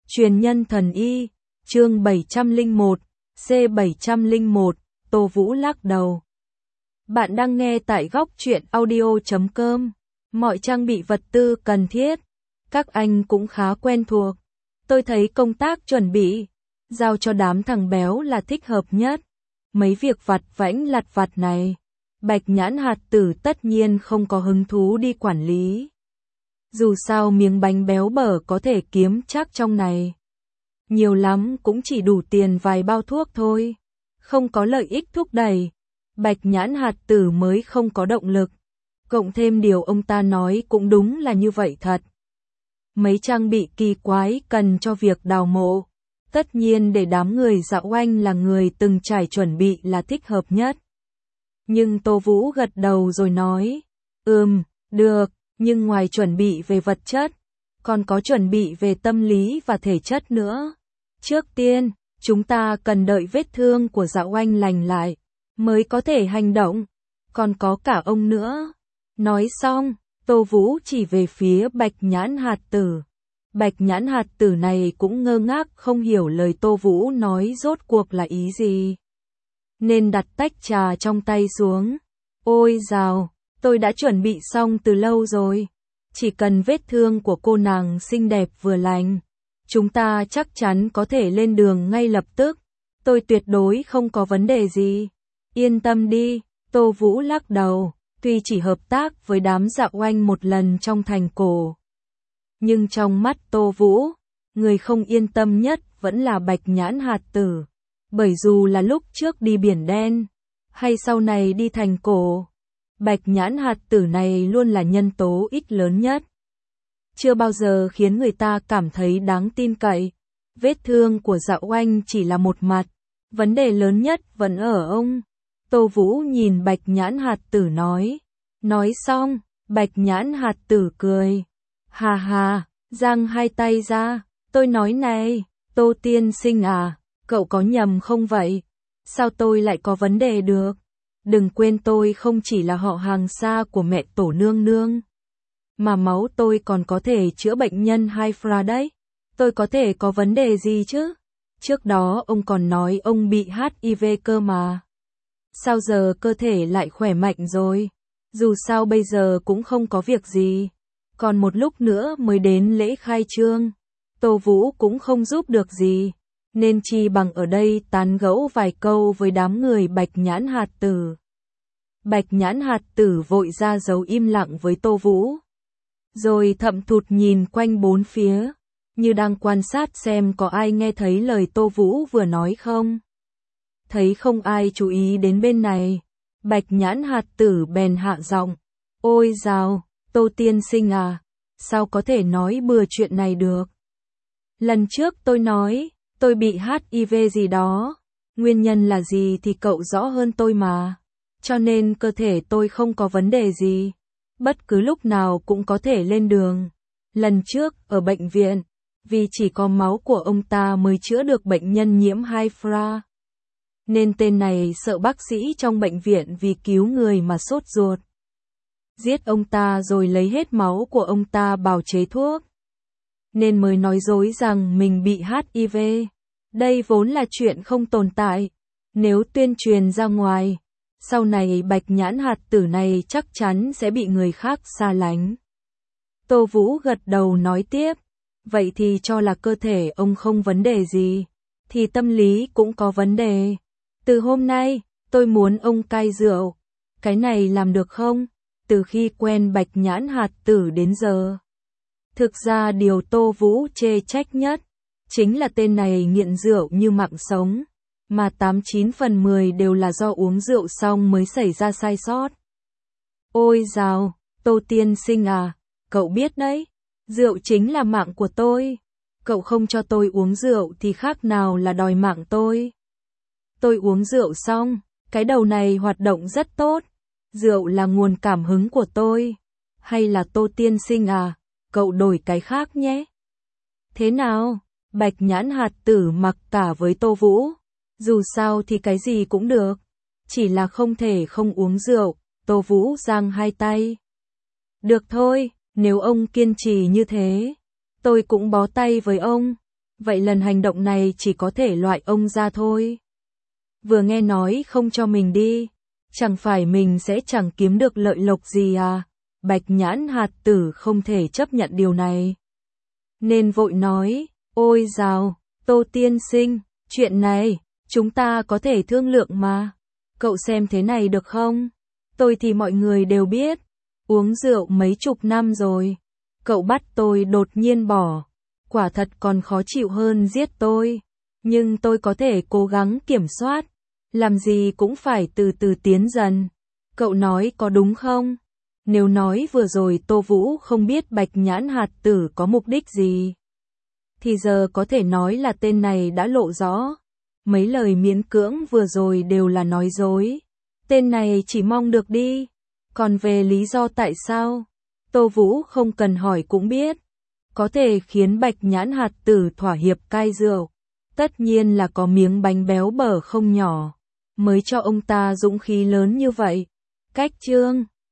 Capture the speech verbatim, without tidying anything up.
Truyền nhân thần y, chương bảy trăm lẻ một, C bảy trăm lẻ một, Tô Vũ lắc đầu. Bạn đang nghe tại góc truyện audio chấm com. Mọi trang bị vật tư cần thiết, các anh cũng khá quen thuộc. Tôi thấy công tác chuẩn bị, giao cho đám thằng béo là thích hợp nhất. Mấy việc vặt vãnh lặt vặt này, Bạch Nhãn Hạt Tử tất nhiên không có hứng thú đi quản lý. Dù sao miếng bánh béo bở có thể kiếm chắc trong này. Nhiều lắm cũng chỉ đủ tiền vài bao thuốc thôi. Không có lợi ích thúc đẩy, Bạch Nhãn Hạt Tử mới không có động lực. Cộng thêm điều ông ta nói cũng đúng là như vậy thật. Mấy trang bị kỳ quái cần cho việc đào mộ. Tất nhiên để đám người Dạo Oanh là người từng trải chuẩn bị là thích hợp nhất. Nhưng Tô Vũ gật đầu rồi nói, ừm, được, nhưng ngoài chuẩn bị về vật chất, còn có chuẩn bị về tâm lý và thể chất nữa. Trước tiên, chúng ta cần đợi vết thương của Dạo Oanh lành lại, mới có thể hành động, còn có cả ông nữa. Nói xong, Tô Vũ chỉ về phía Bạch Nhãn Hạt Tử. Bạch Nhãn Hạt Tử này cũng ngơ ngác không hiểu lời Tô Vũ nói rốt cuộc là ý gì. Nên đặt tách trà trong tay xuống. Ôi dào, tôi đã chuẩn bị xong từ lâu rồi. Chỉ cần vết thương của cô nàng xinh đẹp vừa lành, chúng ta chắc chắn có thể lên đường ngay lập tức. Tôi tuyệt đối không có vấn đề gì. Yên tâm đi, Tô Vũ lắc đầu. Tuy chỉ hợp tác với đám Dạo Oanh một lần trong thành cổ, nhưng trong mắt Tô Vũ, người không yên tâm nhất vẫn là Bạch Nhãn Hạt Tử. Bởi dù là lúc trước đi Biển Đen, hay sau này đi thành cổ, Bạch Nhãn Hạt Tử này luôn là nhân tố ích lớn nhất. Chưa bao giờ khiến người ta cảm thấy đáng tin cậy. Vết thương của Dạo Oanh chỉ là một mặt, vấn đề lớn nhất vẫn ở ông. Tô Vũ nhìn Bạch Nhãn Hạt Tử nói. Nói xong, Bạch Nhãn Hạt Tử cười. Hà hà, giang hai tay ra. Tôi nói này, Tô tiên sinh à, cậu có nhầm không vậy? Sao tôi lại có vấn đề được? Đừng quên tôi không chỉ là họ hàng xa của mẹ tổ nương nương, mà máu tôi còn có thể chữa bệnh nhân Hydra đấy. Tôi có thể có vấn đề gì chứ? Trước đó ông còn nói ông bị hát i vê cơ mà. Sao giờ cơ thể lại khỏe mạnh rồi? Dù sao bây giờ cũng không có việc gì. Còn một lúc nữa mới đến lễ khai trương. Tô Vũ cũng không giúp được gì. Nên chi bằng ở đây tán gẫu vài câu với đám người Bạch Nhãn Hạt Tử. Bạch Nhãn Hạt Tử vội ra dấu im lặng với Tô Vũ. Rồi thậm thụt nhìn quanh bốn phía, như đang quan sát xem có ai nghe thấy lời Tô Vũ vừa nói không. Thấy không ai chú ý đến bên này, Bạch Nhãn Hạt Tử bèn hạ giọng. Ôi dào, Tô tiên sinh à, sao có thể nói bừa chuyện này được? Lần trước tôi nói, tôi bị hát i vê gì đó, nguyên nhân là gì thì cậu rõ hơn tôi mà. Cho nên cơ thể tôi không có vấn đề gì, bất cứ lúc nào cũng có thể lên đường. Lần trước, ở bệnh viện, vì chỉ có máu của ông ta mới chữa được bệnh nhân nhiễm Hydra. Nên tên này sợ bác sĩ trong bệnh viện vì cứu người mà sốt ruột. Giết ông ta rồi lấy hết máu của ông ta bào chế thuốc. Nên mới nói dối rằng mình bị hát i vê. Đây vốn là chuyện không tồn tại. Nếu tuyên truyền ra ngoài, sau này Bạch Nhãn Hạt Tử này chắc chắn sẽ bị người khác xa lánh. Tô Vũ gật đầu nói tiếp. Vậy thì cho là cơ thể ông không vấn đề gì, thì tâm lý cũng có vấn đề. Từ hôm nay, tôi muốn ông cai rượu. Cái này làm được không? Từ khi quen Bạch Nhãn Hạt Tử đến giờ. Thực ra điều Tô Vũ chê trách nhất, chính là tên này nghiện rượu như mạng sống. Mà tám chín phần mười đều là do uống rượu xong mới xảy ra sai sót. Ôi dào, Tô tiên sinh à, cậu biết đấy, rượu chính là mạng của tôi. Cậu không cho tôi uống rượu thì khác nào là đòi mạng tôi. Tôi uống rượu xong, cái đầu này hoạt động rất tốt. Rượu là nguồn cảm hứng của tôi. Hay là Tô tiên sinh à, cậu đổi cái khác nhé. Thế nào? Bạch Nhãn Hạt Tử mặc cả với Tô Vũ. Dù sao thì cái gì cũng được. Chỉ là không thể không uống rượu. Tô Vũ giang hai tay. Được thôi, nếu ông kiên trì như thế, tôi cũng bó tay với ông. vậy lần hành động này chỉ có thể loại ông ra thôi. Vừa nghe nói không cho mình đi, chẳng phải mình sẽ chẳng kiếm được lợi lộc gì à? Bạch Nhãn Hạt Tử không thể chấp nhận điều này, nên vội nói, ôi dào, Tô tiên sinh, chuyện này, chúng ta có thể thương lượng mà. Cậu xem thế này được không? Tôi thì mọi người đều biết, uống rượu mấy chục năm rồi. Cậu bắt tôi đột nhiên bỏ, quả thật còn khó chịu hơn giết tôi. Nhưng tôi có thể cố gắng kiểm soát, làm gì cũng phải từ từ tiến dần. Cậu nói có đúng không? Nếu nói vừa rồi Tô Vũ không biết Bạch Nhãn Hạt Tử có mục đích gì, thì giờ có thể nói là tên này đã lộ rõ. Mấy lời miễn cưỡng vừa rồi đều là nói dối. Tên này chỉ mong được đi. Còn về lý do tại sao, Tô Vũ không cần hỏi cũng biết. Có thể khiến Bạch Nhãn Hạt Tử thỏa hiệp cai rượu, tất nhiên là có miếng bánh béo bở không nhỏ, mới cho ông ta dũng khí lớn như vậy. Cách chương